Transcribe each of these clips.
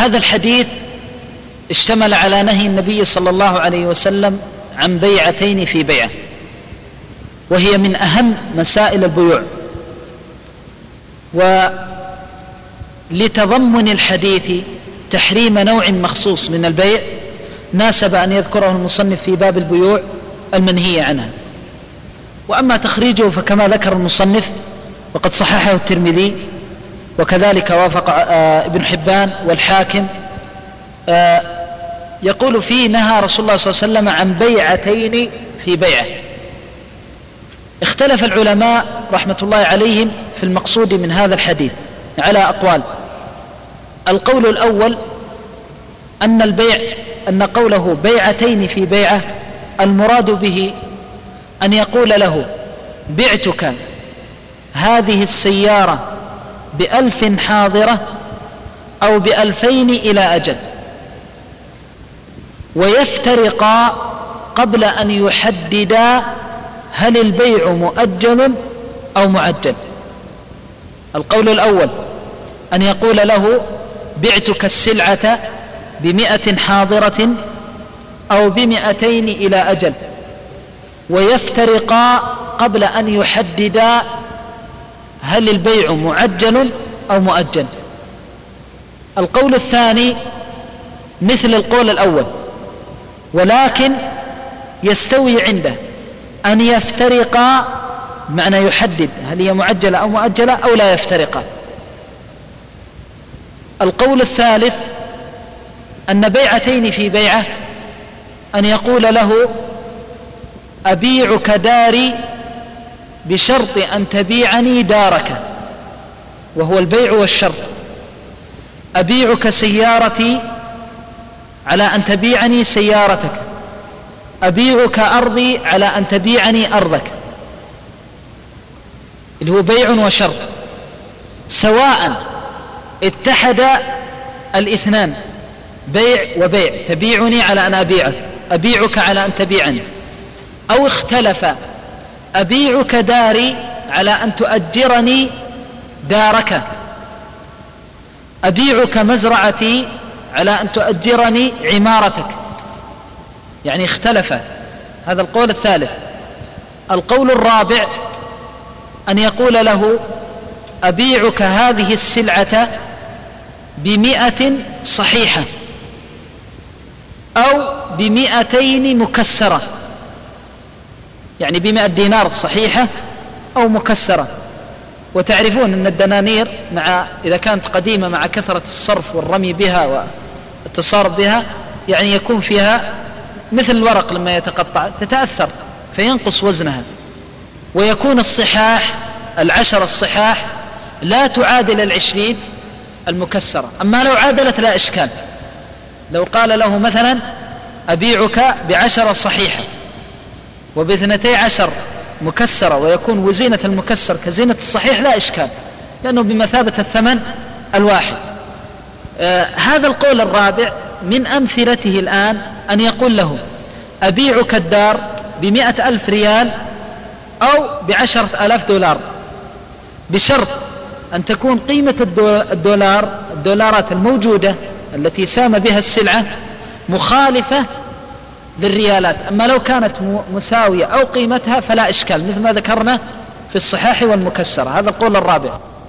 هذا الحديث اشتمل على نهي النبي صلى الله عليه وسلم عن بيعتين في بيعة، وهي من أهم مسائل البيوع. ولتضمن الحديث تحريم نوع مخصوص من البيع ناسب أن يذكره المصنف في باب البيوع المنهي عنها. وأما تخريجه فكما ذكر المصنف وقد صححه الترمذي وكذلك وافق ابن حبان والحاكم، يقول فيه نهى رسول الله صلى الله عليه وسلم عن بيعتين في بيعة. اختلف العلماء رحمة الله عليهم في المقصود من هذا الحديث على أقوال. القول الأول أن قوله بيعتين في بيعة المراد به أن يقول له بعتك هذه السيارة ب1000 حاضرة أو ب2000 إلى أجل، ويفترقا قبل أن يحددا هل البيع مؤجل أو معجل. القول الأول أن يقول له بعتك السلعة ب100 حاضرة أو ب200 إلى أجل، ويفترقا قبل أن يحددا هل البيع معجل أو مؤجل. القول الثاني مثل القول الأول، ولكن يستوي عنده أن يفترقا، معنى يحدد هل هي معجلة أو مؤجلة أو لا يفترقا. القول الثالث أن بيعتين في بيعة أن يقول له أبيعك داري بشرط أن تبيعني دارك، وهو البيع والشرط. أبيعك سيارتي على أن تبيعني سيارتك، أبيعك أرضي على أن تبيعني أرضك، اللي هو بيع وشرط. سواء اتحد الاثنان بيع وبيع، تبيعني على أن أبيعك، أبيعك على أن تبيعني، أو اختلف أبيعك داري على أن تؤجرني دارك، أبيعك مزرعتي على أن تؤجرني عمارتك، يعني اختلف. هذا القول الثالث. القول الرابع أن يقول له أبيعك هذه السلعة ب100 صحيحة أو ب200 مكسرة، يعني ب100 دينار صحيحة أو مكسرة. وتعرفون أن الدنانير إذا كانت قديمة مع كثرة الصرف والرمي بها والتصارف بها، يعني يكون فيها مثل الورق لما يتقطع تتأثر فينقص وزنها، ويكون الصحاح 10 الصحاح لا تعادل 20 المكسرة. أما لو عادلت لا إشكال. لو قال له مثلا أبيعك ب10 صحيحة وب12 مكسرة، ويكون وزينة المكسر كزينة الصحيح، لا إشكال، لأنه بمثابة الثمن الواحد. هذا القول الرابع من أمثلته الآن أن يقول له أبيعك الدار ب100,000 ريال أو ب10,000 دولار، بشرط أن تكون قيمة الدولارات الموجودة التي سام بها السلعة مخالفة للريالات. أما لو كانت مساوية أو قيمتها فلا إشكال، مثل ما ذكرنا في الصحاح والمكسرة. هذا القول الرابع.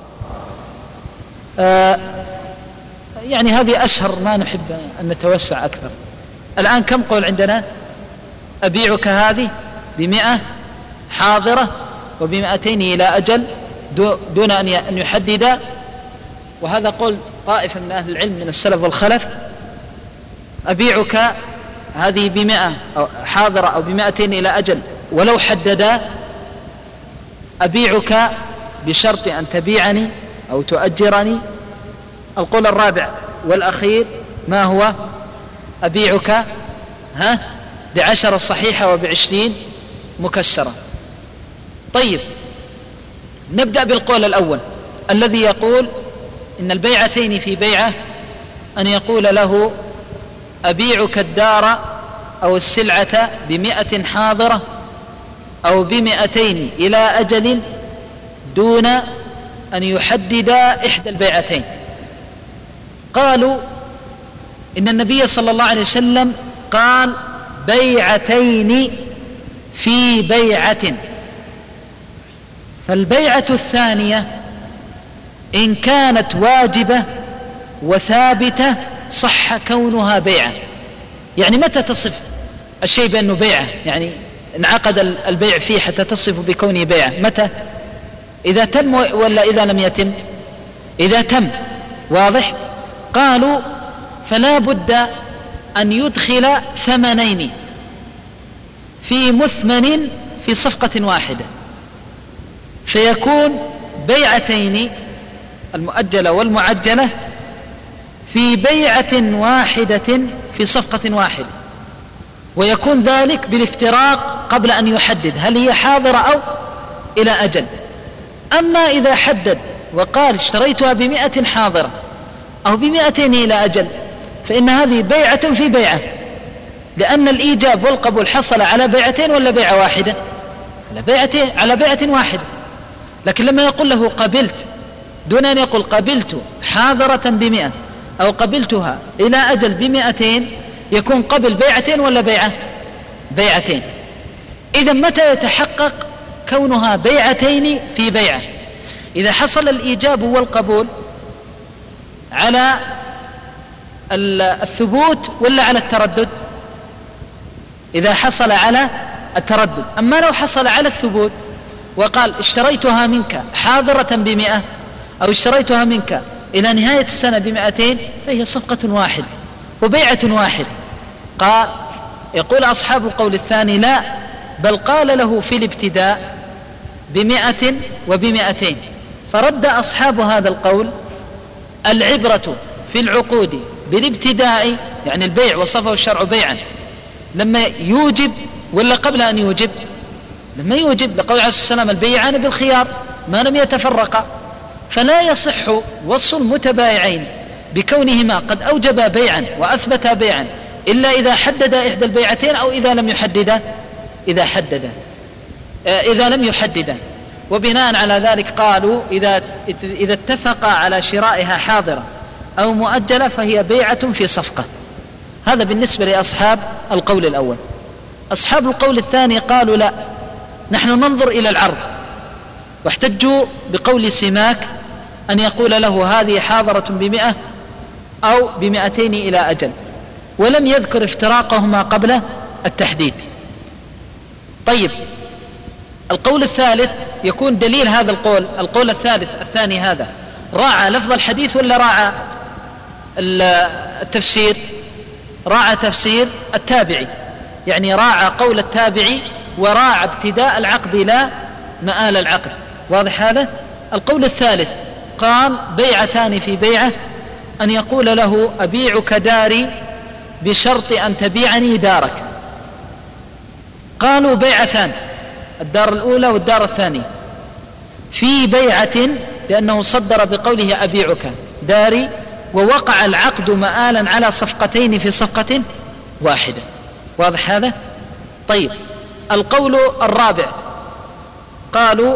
يعني هذه أشهر، ما نحب أن نتوسع أكثر. الآن كم قول عندنا؟ أبيعك هذه ب100 حاضرة وب200 إلى أجل دون أن يحدد. وهذا قول طائفة من أهل العلم من السلف والخلف. أبيعك هذه ب100 حاضرة أو ب200 إلى أجل ولو حددا. أبيعك بشرط أن تبيعني أو تؤجرني. القول الرابع والأخير ما هو؟ أبيعك ب10 صحيحة وب20 مكسرة. طيب، نبدأ بالقول الأول الذي يقول إن البيعتين في بيعة أن يقول له أبيعك الدار أو السلعة ب100 حاضرة أو ب200 إلى أجل دون أن يحدد إحدى البيعتين. قالوا إن النبي صلى الله عليه وسلم قال بيعتين في بيعة، فالبيعة الثانية إن كانت واجبة وثابتة صح كونها بيعة. يعني متى تصف الشيء بأنه بيعة؟ يعني انعقد البيع فيه حتى تصف بكونه بيعة متى؟ إذا تم ولا إذا لم يتم؟ إذا تم. واضح؟ قالوا فلا بد أن يدخل ثمنين في مثمن في صفقة واحدة، فيكون بيعتين المؤجلة والمعجلة في بيعة واحدة في صفقة واحدة، ويكون ذلك بالافتراق قبل أن يحدد هل هي حاضرة أو إلى أجل. أما إذا حدد وقال اشتريتها ب100 حاضرة أو ب200 إلى أجل، فإن هذه بيعة في بيعة، لأن الإيجاب والقبول حصل على بيعتين ولا بيعة واحدة؟ على بيعة واحدة. لكن لما يقول له قبلت دون أن يقول قبلت حاضرة ب100 أو قبلتها إلى أجل ب200، يكون قبل بيعتين ولا بيعتين. إذا متى يتحقق كونها بيعتين في بيعة؟ إذا حصل الإيجاب والقبول على الثبوت ولا على التردد؟ إذا حصل على التردد. أما لو حصل على الثبوت وقال اشتريتها منك حاضرة ب100 أو اشتريتها منك إلى نهاية السنة ب200، فهي صفقة واحدة وبيعة واحدة. قال يقول أصحاب القول الثاني لا، بل قال له في الابتداء ب100 وب200، فرد أصحاب هذا القول العبرة في العقود بالابتداء، يعني البيع وصفه الشرع بيعا لما يوجب ولا قبل أن يوجب؟ لما يوجب، لقول عليه السلام البيعان بالخيار ما لم يتفرقا. فلا يصح وصف المتبايعين بكونهما قد أوجبا بيعا وأثبتا بيعا إلا إذا حدد إحدى البيعتين أو إذا لم يحددا، إذا لم يحددا. وبناء على ذلك قالوا إذا اتفقا على شرائها حاضرة أو مؤجلة فهي بيعة في صفقة. هذا بالنسبة لأصحاب القول الأول. أصحاب القول الثاني قالوا لا، نحن ننظر إلى العرض، واحتجوا بقول سماك أن يقول له هذه حاضرة ب100 أو ب200 إلى أجل، ولم يذكر افتراقهما قبل التحديد. طيب، القول الثالث يكون دليل هذا القول الثاني هذا راعى لفظ الحديث ولا راعى التفسير؟ راعى تفسير التابعي، يعني راعى قول التابعي وراعى ابتداء العقد لا مآل العقد. واضح هذا؟ القول الثالث قال بيعتان في بيعة، أن يقول له أبيعك داري بشرط أن تبيعني دارك. قالوا بيعتان، الدار الأولى والدار الثانية في بيعة، لأنه صدر بقوله أبيعك داري، ووقع العقد مآلا على صفقتين في صفقة واحدة. واضح هذا؟ طيب، القول الرابع قالوا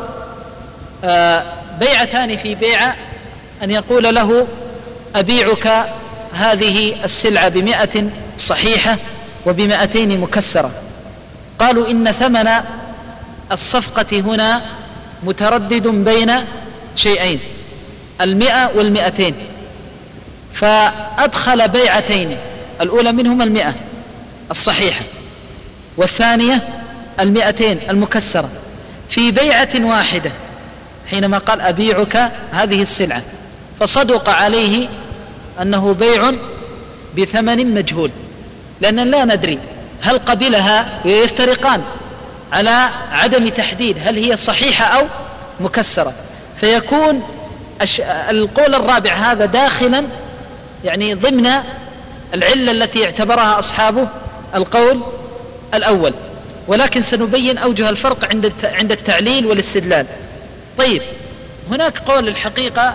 بيعتان في بيعة، أن يقول له أبيعك هذه السلعة ب100 صحيحة وب200 مكسرة. قالوا إن ثمن الصفقة هنا متردد بين شيئين، 100 وال200، فأدخل بيعتين، الأولى منهما 100 الصحيحة والثانية 200 المكسرة في بيعة واحدة، حينما قال أبيعك هذه السلعة، فصدق عليه أنه بيع بثمن مجهول، لأننا لا ندري هل قبلها، ويفترقان على عدم تحديد هل هي صحيحة أو مكسرة. فيكون القول الرابع هذا داخلا يعني ضمن العلة التي اعتبرها أصحاب القول الأول، ولكن سنبين أوجه الفرق عند التعليل والاستدلال. طيب، هناك قول الحقيقة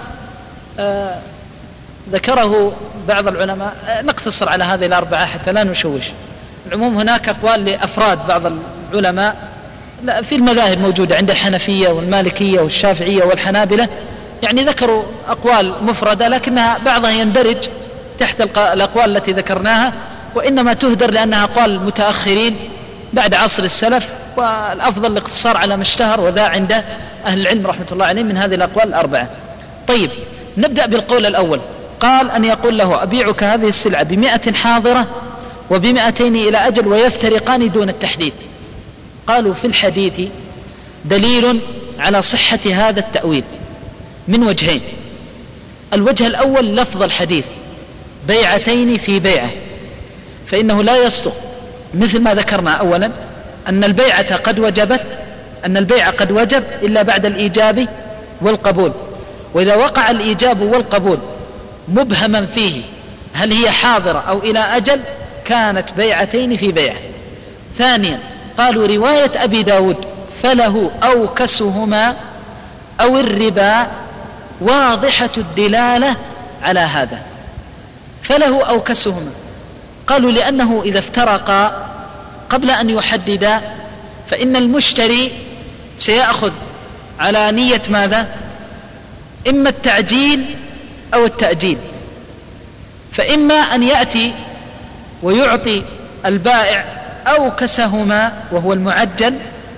ذكره بعض العلماء، نقتصر على هذه الأربعة حتى لا نشوش. العموم هناك أقوال لأفراد بعض العلماء في المذاهب موجودة عند الحنفية والمالكية والشافعية والحنابلة، يعني ذكروا أقوال مفردة، لكنها بعضها يندرج تحت الأقوال التي ذكرناها، وإنما تهدر لأنها أقوال متأخرين بعد عصر السلف، والأفضل الاقتصار على ما اشتهر وذا عند أهل العلم رحمة الله عليهم من هذه الأقوال الأربعة. طيب، نبدأ بالقول الأول. قال أن يقول له أبيعك هذه السلعة ب100 حاضرة وب200 إلى أجل ويفترقان دون التحديد. قالوا في الحديث دليل على صحة هذا التأويل من وجهين. الوجه الأول لفظ الحديث بيعتين في بيعة، فإنه لا يصدق مثل ما ذكرنا أولا أن البيعة قد وجبت، أن البيع قد وجب إلا بعد الإيجاب والقبول، وإذا وقع الإيجاب والقبول مبهما فيه هل هي حاضرة أو إلى أجل كانت بيعتين في بيعة. ثانيا قالوا رواية أبي داود فله أو كسهما أو الربا واضحة الدلالة على هذا. فله أو كسهما، قالوا لأنه إذا افترقا قبل أن يحددا فإن المشتري سيأخذ على نية ماذا؟ إما التعجيل أو التأجيل، فإما أن يأتي ويعطي البائع أو كسهما وهو المعجل،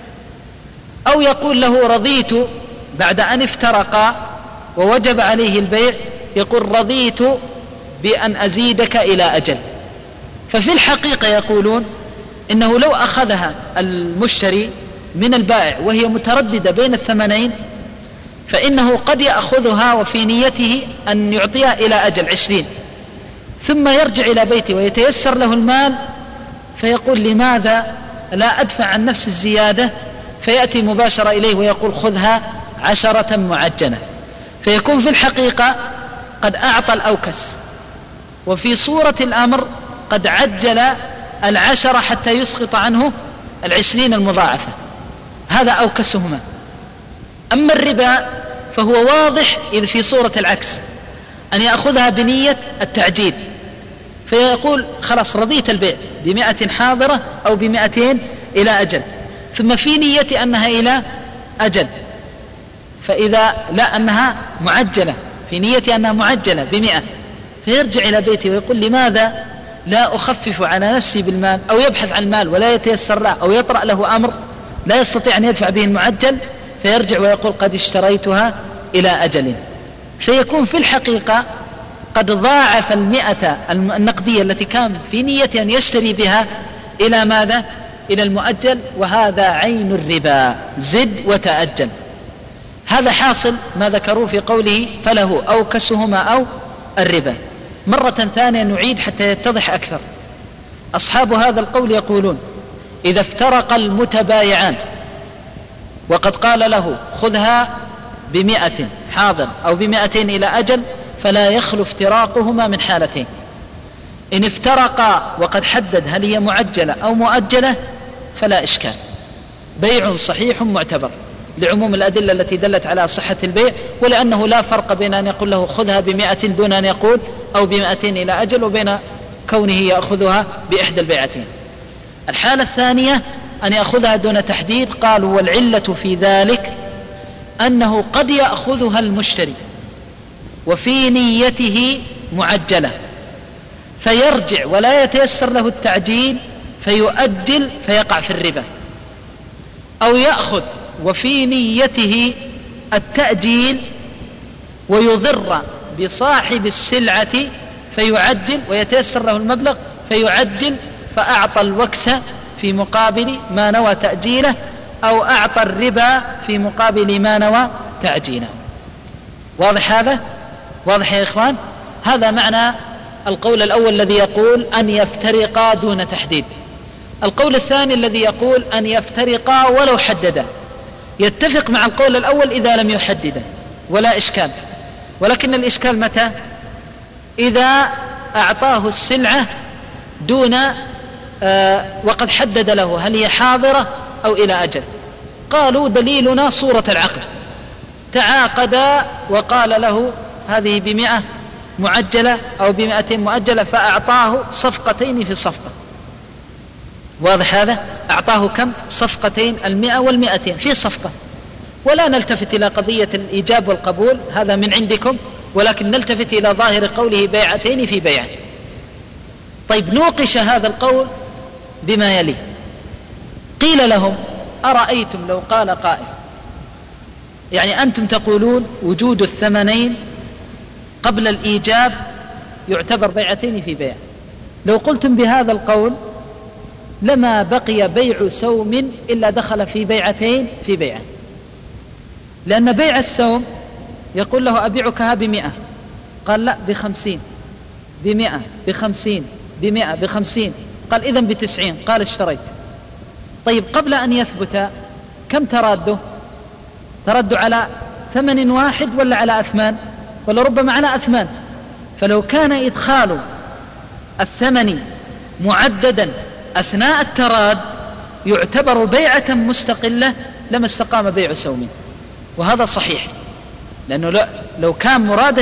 أو يقول له رضيت بعد أن افترقا ووجب عليه البيع، يقول رضيت بأن أزيدك إلى أجل. ففي الحقيقة يقولون إنه لو أخذها المشتري من البائع وهي مترددة بين الثمنين فإنه قد يأخذها وفي نيته أن يعطيها إلى أجل 20، ثم يرجع إلى بيته ويتيسر له المال فيقول لماذا لا أدفع عن نفس الزيادة، فيأتي مباشرة إليه ويقول خذها 10 معجنة، فيكون في الحقيقة قد أعطى الأوكس، وفي صورة الأمر قد عجل 10 حتى يسقط عنه 20 المضاعفة. هذا أوكسهما. أما الربا فهو واضح إذ في صورة العكس، أن يأخذها بنية التعجيل، فيقول خلاص رضيت البيع ب100 حاضرة أو ب200 إلى أجل، ثم في نية أنها إلى أجل، فإذا لا أنها معجلة في نية أنها معجلة ب100، فيرجع إلى بيته ويقول لماذا لا أخفف على نفسي بالمال، أو يبحث عن المال ولا يتيسر له، أو يطرأ له أمر لا يستطيع أن يدفع به المعجل، فيرجع ويقول قد اشتريتها إلى أجل، فيكون في الحقيقة قد ضاعف 100 النقدية التي كان في نية أن يشتري بها إلى ماذا؟ إلى المؤجل، وهذا عين الربا، زد وتأجل. هذا حاصل ما ذكروا في قوله فله أو كسهما أو الربا. مرة ثانية نعيد حتى يتضح أكثر. أصحاب هذا القول يقولون إذا افترق المتبايعان وقد قال له خذها ب100 حاضر أو ب200 إلى أجل، فلا يخلو افتراقهما من حالتين: إن افترقا وقد حدد هل هي معجلة أو مؤجلة فلا إشكال، بيع صحيح معتبر لعموم الأدلة التي دلت على صحة البيع، ولأنه لا فرق بين أن يقول له خذها ب100 دون أن يقول أو ب200 إلى أجل، وبين كونه يأخذها بإحدى البيعتين. الحالة الثانية أن يأخذها دون تحديد، قالوا والعلة في ذلك أنه قد يأخذها المشتري وفي نيته معجلة فيرجع ولا يتيسر له التعجيل فيؤجل فيقع في الربا، أو يأخذ وفي نيته التأجيل ويضر بصاحب السلعة فيعجل ويتيسر له المبلغ فيعجل، فأعطى الوكس في مقابل ما نوى تأجيله، أو أعطى الربا في مقابل ما نوى تعجيله. واضح هذا؟ واضح يا إخوان؟ هذا معنى القول الأول الذي يقول أن يفترقا دون تحديد. القول الثاني الذي يقول أن يفترقا ولو حددا، يتفق مع القول الأول إذا لم يحددا ولا إشكال، ولكن الإشكال متى؟ إذا أعطاه السلعة دون وقد حدد له هل هي حاضرة أو إلى أجل. قالوا دليلنا صورة العقد، تعاقدا وقال له هذه ب100 معجلة أو ب200 مؤجلة، فأعطاه صفقتين في صفقة. واضح هذا؟ أعطاه كم؟ صفقتين، 100 وال200 في صفقة، ولا نلتفت إلى قضية الإيجاب والقبول، هذا من عندكم ولكن نلتفت إلى ظاهر قوله بيعتين في بيعة. طيب نوقش هذا القول بما يلي. قيل لهم أرأيتم لو قال قائل، يعني أنتم تقولون وجود الثمنين قبل الإيجاب يعتبر بيعتين في بيع، لو قلتم بهذا القول لما بقي بيع سوم إلا دخل في بيعتين في بيعة، لأن بيع السوم يقول له أبيعكها ب100، قال لا ب50، ب100، ب50، ب100، ب50، قال إذن ب90، قال اشتريت. طيب قبل أن يثبت كم تراده؟ ترد على ثمن واحد ولا على أثمان؟ ولا ربما على أثمان. فلو كان إدخال الثمن معددا أثناء التراد يعتبر بيعة مستقلة لما استقام بيع سوم، وهذا صحيح، لأنه لو كان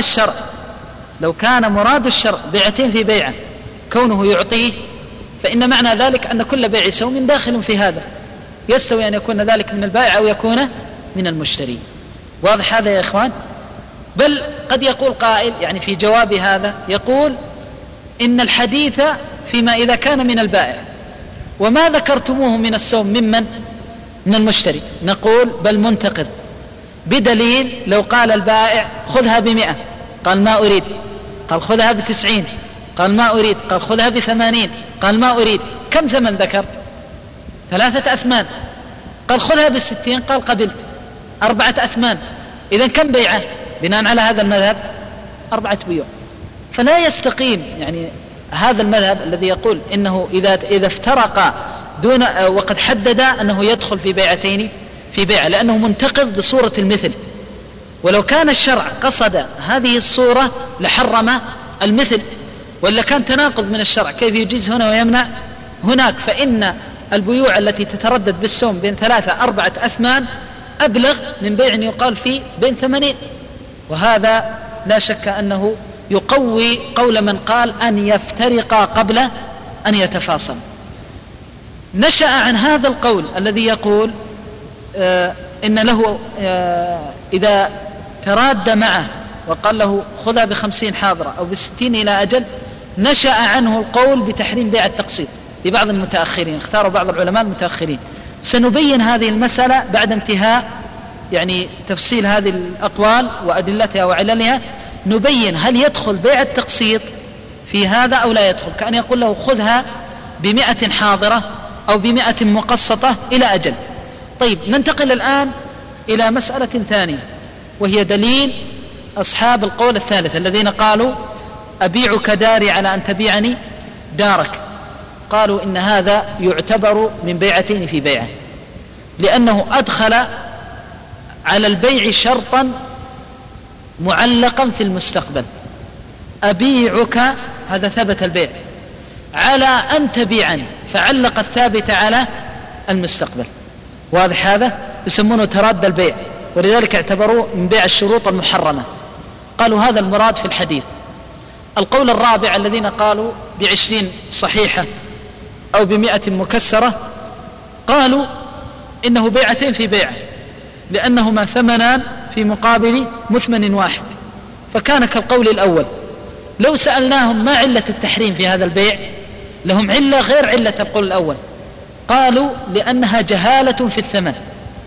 مراد الشرع بيعتين في بيعة كونه يعطيه، فإن معنى ذلك أن كل بيع سوم داخل في هذا، يستوي أن يكون ذلك من البائع أو يكون من المشتري. واضح هذا يا إخوان؟ بل قد يقول قائل يعني في جواب هذا يقول إن الحديث فيما إذا كان من البائع، وما ذكرتموه من السوم ممن؟ من المشتري. نقول بل منتقض، بدليل لو قال البائع خذها ب100 قال ما أريد، قال خذها ب90 قال ما أريد، قال خذها ب80 قال ما أريد، كم ثمن ذكر؟ 3 أثمان. قال خذها ب60 قال قبلت، 4 أثمان. إذن كم بيعة بناء على هذا المذهب؟ 4 بيوع. فلا يستقيم يعني هذا المذهب الذي يقول إنه إذا افترق دون وقد حدد أنه يدخل في بيعتين في بيعة، لأنه منتقض بصورة المثل، ولو كان الشرع قصد هذه الصورة لحرم المثل، ولا كان تناقض من الشرع كيف يجيز هنا ويمنع هناك. فإن البيوع التي تتردد بالسوم بين 3-4 أثمان أبلغ من بيع يقال فيه بين 80، وهذا لا شك أنه يقوي قول من قال أن يفترقا قبل أن يتفاصل. نشأ عن هذا القول الذي يقول إن له إذا تراد معه وقال له خذها ب50 حاضرة أو ب60 إلى أجل، نشأ عنه القول بتحريم بيع التقسيط لبعض المتأخرين، اختاروا بعض العلماء المتأخرين. سنبين هذه المسألة بعد انتهاء يعني تفصيل هذه الأقوال وأدلتها وعللها، نبين هل يدخل بيع التقسيط في هذا أو لا يدخل، كأن يقول له خذها ب100 حاضرة أو ب100 مقسطة إلى أجل. طيب ننتقل الآن إلى مسألة ثانية، وهي دليل أصحاب القول الثالث الذين قالوا أبيعك داري على أن تبيعني دارك. قالوا إن هذا يعتبر من بيعتين في بيعة، لأنه أدخل على البيع شرطا معلقا في المستقبل. أبيعك هذا ثبت البيع، على أن تبيعني فعلق الثابت على المستقبل. واضح هذا؟ يسمونه تراد البيع، ولذلك اعتبروه من بيع الشروط المحرمة. قالوا هذا المراد في الحديث. القول الرابع الذين قالوا ب20 صحيحة أو ب100 مكسرة، قالوا إنه بيعتين في بيعة، لأنهما ثمنان في مقابل مثمن واحد، فكان كالقول الأول. لو سألناهم ما علة التحريم في هذا البيع، لهم علة غير علة القول الأول. قالوا لأنها جهالة في الثمن،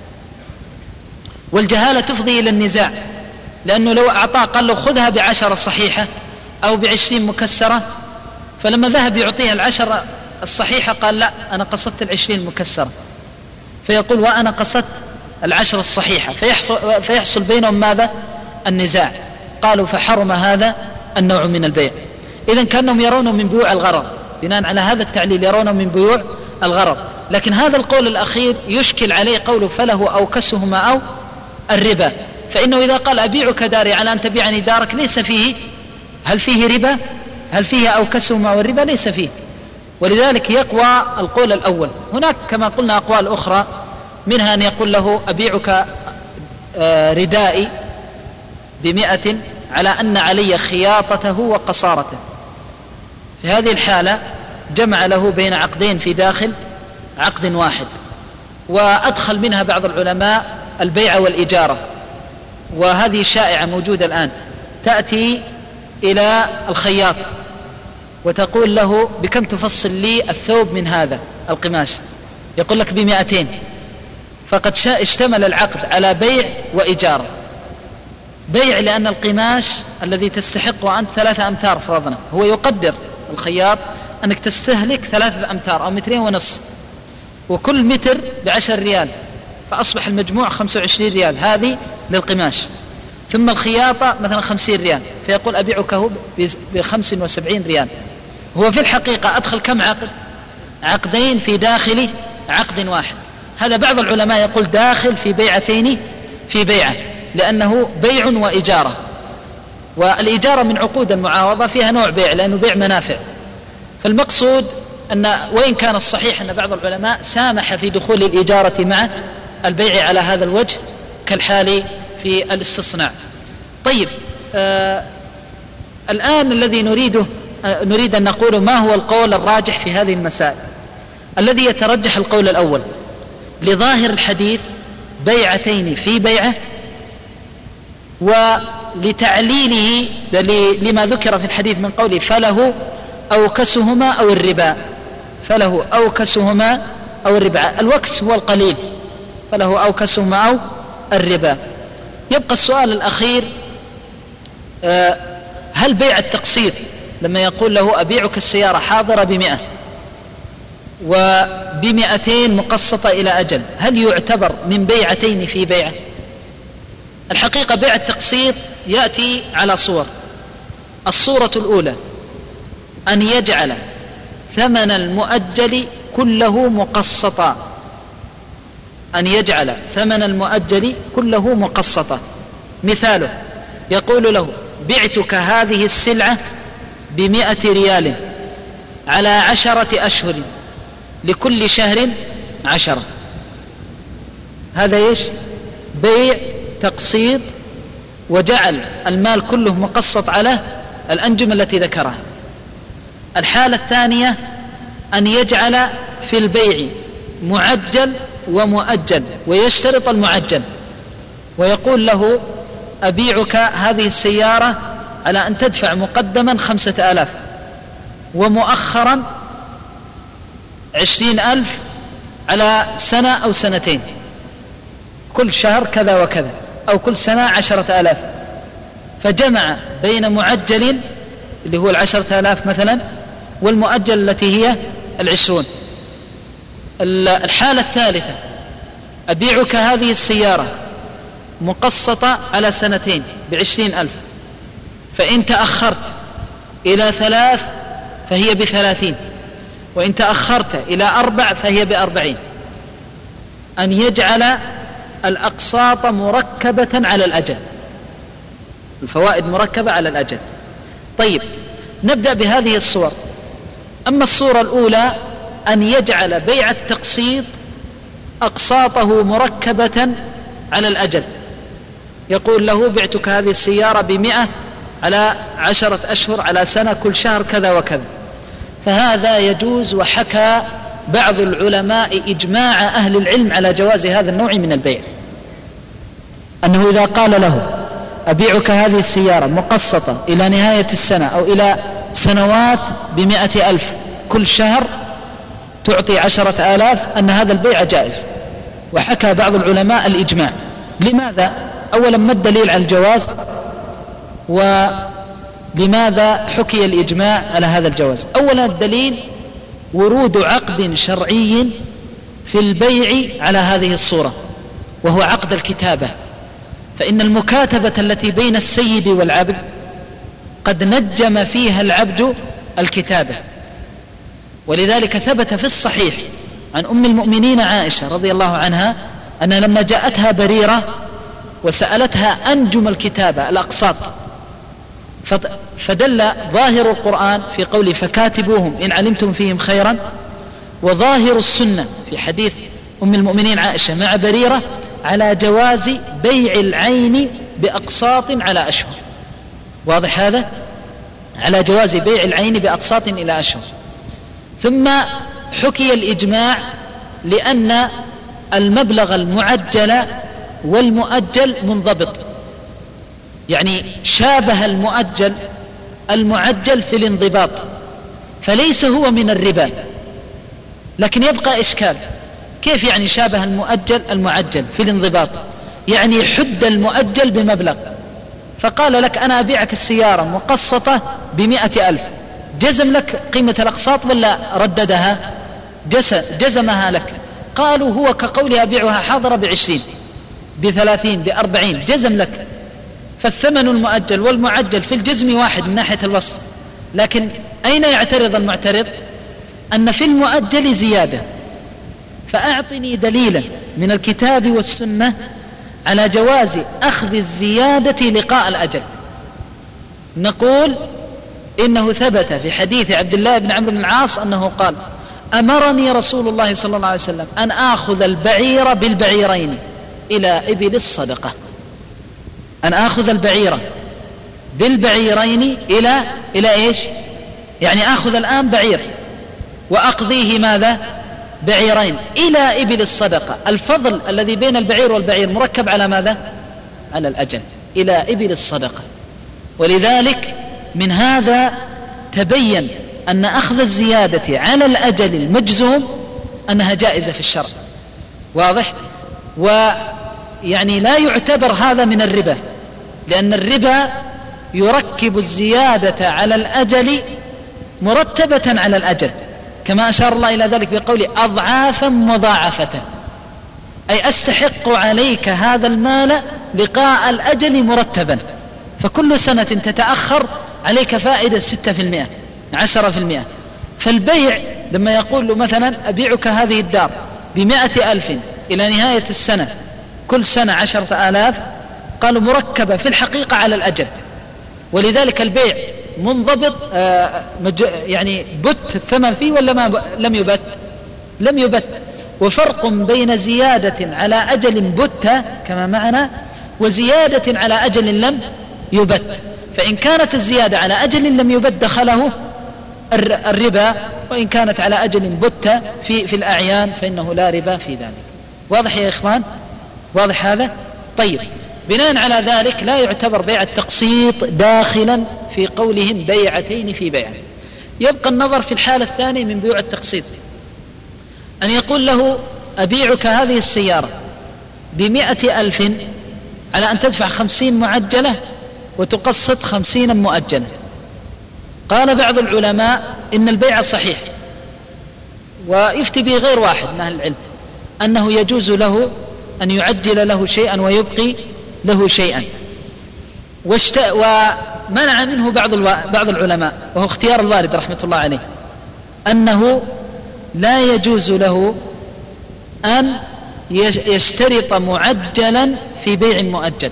والجهالة تفضي إلى النزاع، لأنه لو أعطاه قال له خذها ب10 صحيحة أو ب20 مكسرة، فلما ذهب يعطيها 10 الصحيحة قال لا أنا قصدت 20 مكسرة، فيقول وأنا قصدت 10 الصحيحة، فيحصل بينهم ماذا؟ النزاع. قالوا فحرم هذا النوع من البيع. إذن كأنهم يرونه من بيوع الغرر، بناء على هذا التعليل يرونه من بيوع الغرر. لكن هذا القول الأخير يشكل عليه قوله فله أو كسهما أو الربا، فإنه إذا قال أبيعك داري على أن تبيعني دارك ليس فيه، هل فيه ربا؟ هل فيه أو كسهما والربا؟ ليس فيه. ولذلك يقوى القول الأول. هناك كما قلنا أقوال أخرى، منها أن يقول له أبيعك ردائي ب100 على أن علي خياطته وقصارته. في هذه الحالة جمع له بين عقدين في داخل عقد واحد، وأدخل منها بعض العلماء البيع والإجارة، وهذه شائعة موجودة الآن، تأتي إلى الخياط وتقول له بكم تفصل لي الثوب من هذا القماش؟ يقول لك ب200. فقد اشتمل العقد على بيع وإجارة. بيع لأن القماش الذي تستحقه أنت 3 أمتار فرضنا، هو يقدر الخياط أنك تستهلك 3 أمتار أو 2.5 متر، وكل متر ب10 ريال، فأصبح المجموع 25 ريال، هذه للقماش. ثم الخياطة مثلا 50 ريال، فيقول أبيعكه ب75 ريال. هو في الحقيقة أدخل كم عقد؟ عقدين في داخل عقد واحد. هذا بعض العلماء يقول داخل في بيعتين في بيعة، لأنه بيع وإجارة، والإجارة من عقود المعاوضة فيها نوع بيع لأنه بيع منافع. فالمقصود أن وإن كان الصحيح أن بعض العلماء سامح في دخول الإجارة مع البيع على هذا الوجه كالحال في الاستصناع. طيب، الآن الذي نريد أن نقول ما هو القول الراجح في هذه المسائل. الذي يترجح القول الأول لظاهر الحديث بيعتين في بيعة، ولتعليله لما ذكر في الحديث من قوله فله أو كسهما أو الربا. فله أو كسهما أو الربا، الوكس هو القليل، فله أو كسهما أو الربا. يبقى السؤال الأخير، هل بيع التقسيط لما يقول له أبيعك السيارة حاضرة ب100 وب200 مقسطة إلى أجل، هل يعتبر من بيعتين في بيعة؟ الحقيقة بيع التقسيط يأتي على صور. الصورة الأولى أن يجعل ثمن المؤجل كله مقسطا، أن يجعل ثمن المؤجل كله مقسطا. مثاله يقول له بعتك هذه السلعة ب100 ريال على 10 أشهر لكل شهر 10. هذا إيش؟ بيع تقسيط، وجعل المال كله مقسط على الأنجم التي ذكرها. الحالة الثانية أن يجعل في البيع معجل ومؤجل، ويشترط المعجل ويقول له أبيعك هذه السيارة على أن تدفع مقدما 5000 ومؤخرا 20,000 على سنة أو سنتين، كل شهر كذا وكذا، أو كل سنة 10,000. فجمع بين معجل اللي هو 10,000 مثلا والمؤجل التي هي 20. الحالة الثالثة أبيعك هذه السيارة مقسطة على سنتين ب20,000، فإن تأخرت إلى 3 فهي ب30، وإن تأخرت إلى 4 فهي ب40. أن يجعل الأقساط مركبة على الأجل، الفوائد مركبة على الأجل. طيب، نبدأ بهذه الصور. أما الصورة الأولى أن يجعل بيع التقسيط أقساطه مركبة على الأجل، يقول له بعتك هذه السيارة ب100 على 10 أشهر على سنة، كل شهر كذا وكذا. فهذا يجوز، وحكى بعض العلماء إجماع أهل العلم على جواز هذا النوع من البيع، أنه إذا قال له أبيعك هذه السيارة مقسطة إلى نهاية السنة أو إلى سنوات ب100,000، كل شهر تعطي 10,000، أن هذا البيع جائز. وحكى بعض العلماء الإجماع. لماذا؟ أولا ما الدليل على الجواز، ولماذا حكي الإجماع على هذا الجواز؟ أولا الدليل ورود عقد شرعي في البيع على هذه الصورة، وهو عقد الكتابة. فإن المكاتبة التي بين السيد والعبد قد نجم فيها العبد الكتابة، ولذلك ثبت في الصحيح عن أم المؤمنين عائشة رضي الله عنها أن لما جاءتها بريرة وسألتها أنجم الكتابة الأقساط، فدل ظاهر القرآن في قوله فكاتبوهم إن علمتم فيهم خيرا، وظاهر السنة في حديث أم المؤمنين عائشة مع بريرة على جواز بيع العين بأقساط على أشهر. واضح هذا؟ على جواز بيع العين بأقساط إلى أشهر. ثم حكي الإجماع لأن المبلغ المعجل والمؤجل منضبط، يعني شابه المعجل في الانضباط، فليس هو من الربا. لكن يبقى إشكال، كيف يعني شابه المعجل في الانضباط؟ يعني حد المؤجل بمبلغ، فقال لك أنا أبيعك السيارة مقسطة ب100,000، جزم لك قيمة الأقساط ولا رددها؟ جزمها لك. قالوا هو كقولها أبيعها حاضرة ب20 ب30 ب40، جزم لك. فالثمن المؤجل والمعجل في الجزم واحد من ناحية الوصف، لكن أين يعترض المعترض؟ أن في المؤجل زيادة، فأعطني دليلا من الكتاب والسنة على جواز أخذ الزيادة لقاء الأجل. نقول إنه ثبت في حديث عبد الله بن عمرو بن العاص أنه قال: أمرني رسول الله صلى الله عليه وسلم أن آخذ البعير بالبعيرين إلى إبل الصدقة. أن آخذ البعير بالبعيرين إلى إيش؟ يعني آخذ الآن بعير وأقضيه ماذا؟ بعيرين إلى إبل الصدقة. الفضل الذي بين البعير والبعير مركب على ماذا؟ على الأجل، إلى إبل الصدقة. ولذلك من هذا تبين أن أخذ الزيادة على الأجل المجزوم أنها جائزة في الشرع. واضح؟ ويعني لا يعتبر هذا من الربا، لأن الربا يركب الزيادة على الأجل مرتبة على الأجل، كما أشار الله إلى ذلك بقوله: أضعافا مضاعفة، أي أستحق عليك هذا المال لقاء الأجل مرتبا، فكل سنة تتأخر عليك فائدة 6% 10%. فالبيع لما يقول له مثلا: أبيعك هذه الدار ب100,000 إلى نهاية السنة، كل سنة 10,000، قالوا مركبة في الحقيقة على الأجل. ولذلك البيع منضبط، يعني بت الثمن فيه ولا لم يبت. وفرق بين زيادة على أجل بت كما معنا وزيادة على أجل لم يبت. فإن كانت الزيادة على أجل لم يبت دخله الربا، وإن كانت على أجل بت في الأعيان فإنه لا ربا في ذلك. واضح يا إخوان؟ واضح هذا؟ طيب، بناء على ذلك لا يعتبر بيع التقسيط داخلا في قولهم بيعتين في بيع. يبقى النظر في الحالة الثانية من بيوع التقسيط، أن يقول له: أبيعك هذه السيارة ب100,000 على أن تدفع 50 معجلة وتقسط 50 مؤجلة. قال بعض العلماء إن البيع صحيح، ويفتي به غير واحد من أهل العلم أنه يجوز له أن يعجل له شيئا ويبقي له شيئا، ومنع منه بعض العلماء، وهو اختيار الوالد رحمة الله عليه، أنه لا يجوز له أن يشترط معجلا في بيع مؤجل.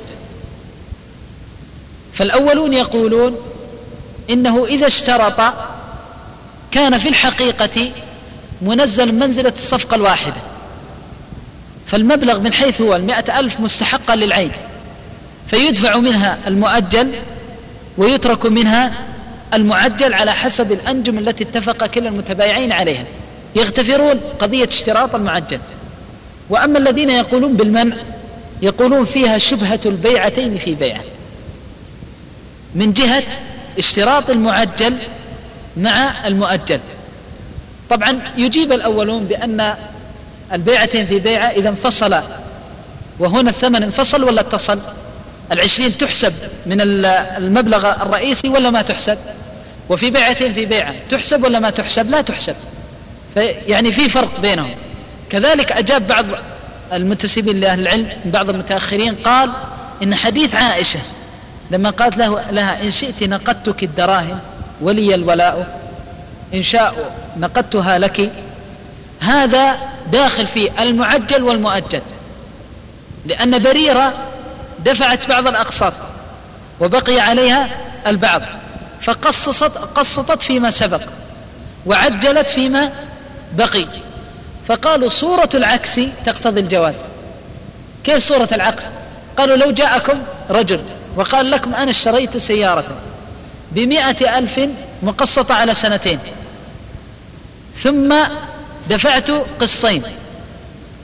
فالأولون يقولون إنه إذا اشترط كان في الحقيقة منزل منزلة الصفقة الواحدة، فالمبلغ من حيث هو 100,000 مستحقا للعين، فيدفع منها المؤجل ويترك منها المعجل على حسب الأنجم التي اتفق كلا المتبايعين عليها، يغتفرون قضية اشتراط المعجل. وأما الذين يقولون بالمنع يقولون فيها شبهة البيعتين في بيعة، من جهة اشتراط المعجل مع المؤجل. طبعا يجيب الأولون بأن البيعتين في بيعة إذا انفصل، وهنا الثمن انفصل ولا اتصل، 20 تحسب من المبلغ الرئيسي ولا ما تحسب؟ وفي بيعتين في بيعة تحسب ولا ما تحسب؟ لا تحسب. يعني في فرق بينهم. كذلك أجاب بعض المنتسبين لأهل العلم من بعض المتأخرين، قال إن حديث عائشة لما قالت لها: إن شئت نقدتك الدراهم ولي الولاء، إن شاء نقدتها لك، هذا داخل في المعجل والمؤجل، لأن بريرة دفعت بعض الأقساط وبقي عليها البعض، فقسطت فيما سبق وعجلت فيما بقي، فقالوا صورة العكس تقتضي الجواز. كيف صورة العكس؟ قالوا: لو جاءكم رجل وقال لكم: أنا اشتريت سيارة ب100,000 مقسطة على 2 سنين، ثم دفعت قسطين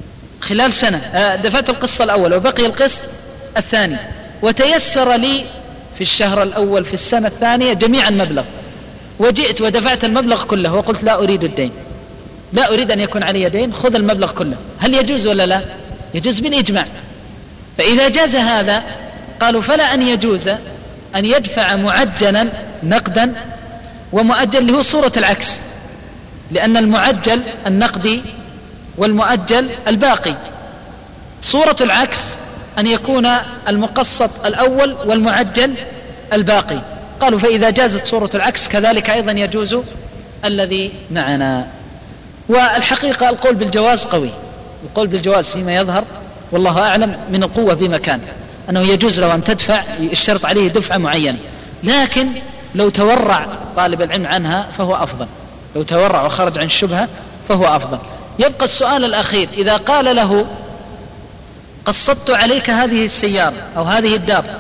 خلال سنة، دفعت القسط الأول وبقي القسط الثاني، وتيسر لي في الشهر الأول في السنة الثانية جميعا مبلغ، وجئت ودفعت المبلغ كله وقلت لا أريد الدين، لا أريد أن يكون علي دين، خذ المبلغ كله، هل يجوز ولا لا؟ يجوز بالإجماع. فإذا جاز هذا قالوا فلا أن يجوز أن يدفع معجلا نقدا ومؤجل، اللي هو صورة العكس، لأن المعجل النقدي والمؤجل الباقي، صورة العكس أن يكون المقسط الأول والمعجل الباقي. قالوا فإذا جازت صورة العكس كذلك أيضا يجوز الذي معنا. والحقيقة القول بالجواز قوي، القول بالجواز فيما يظهر والله أعلم من القوة بمكان، أنه يجوز له أن تدفع، الشرط عليه دفعة معينة، لكن لو تورع طالب العلم عنها فهو أفضل، لو تورع وخرج عن الشبهة فهو أفضل. يبقى السؤال الأخير، إذا قال له قسطت عليك هذه السيارة أو هذه الدابة،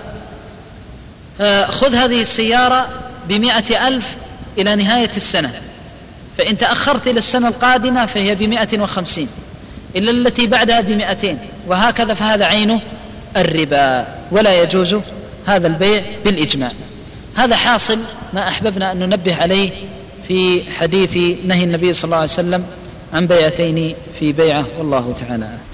خذ هذه السيارة ب100,000 إلى نهاية السنة، فإن تأخرت إلى السنة القادمة فهي ب150، إلا التي بعدها ب200، وهكذا، فهذا عينه الربا ولا يجوز هذا البيع بالإجماع. هذا حاصل ما أحببنا أن ننبه عليه في حديث نهي النبي صلى الله عليه وسلم عن بيعتين في بيعة، والله تعالى.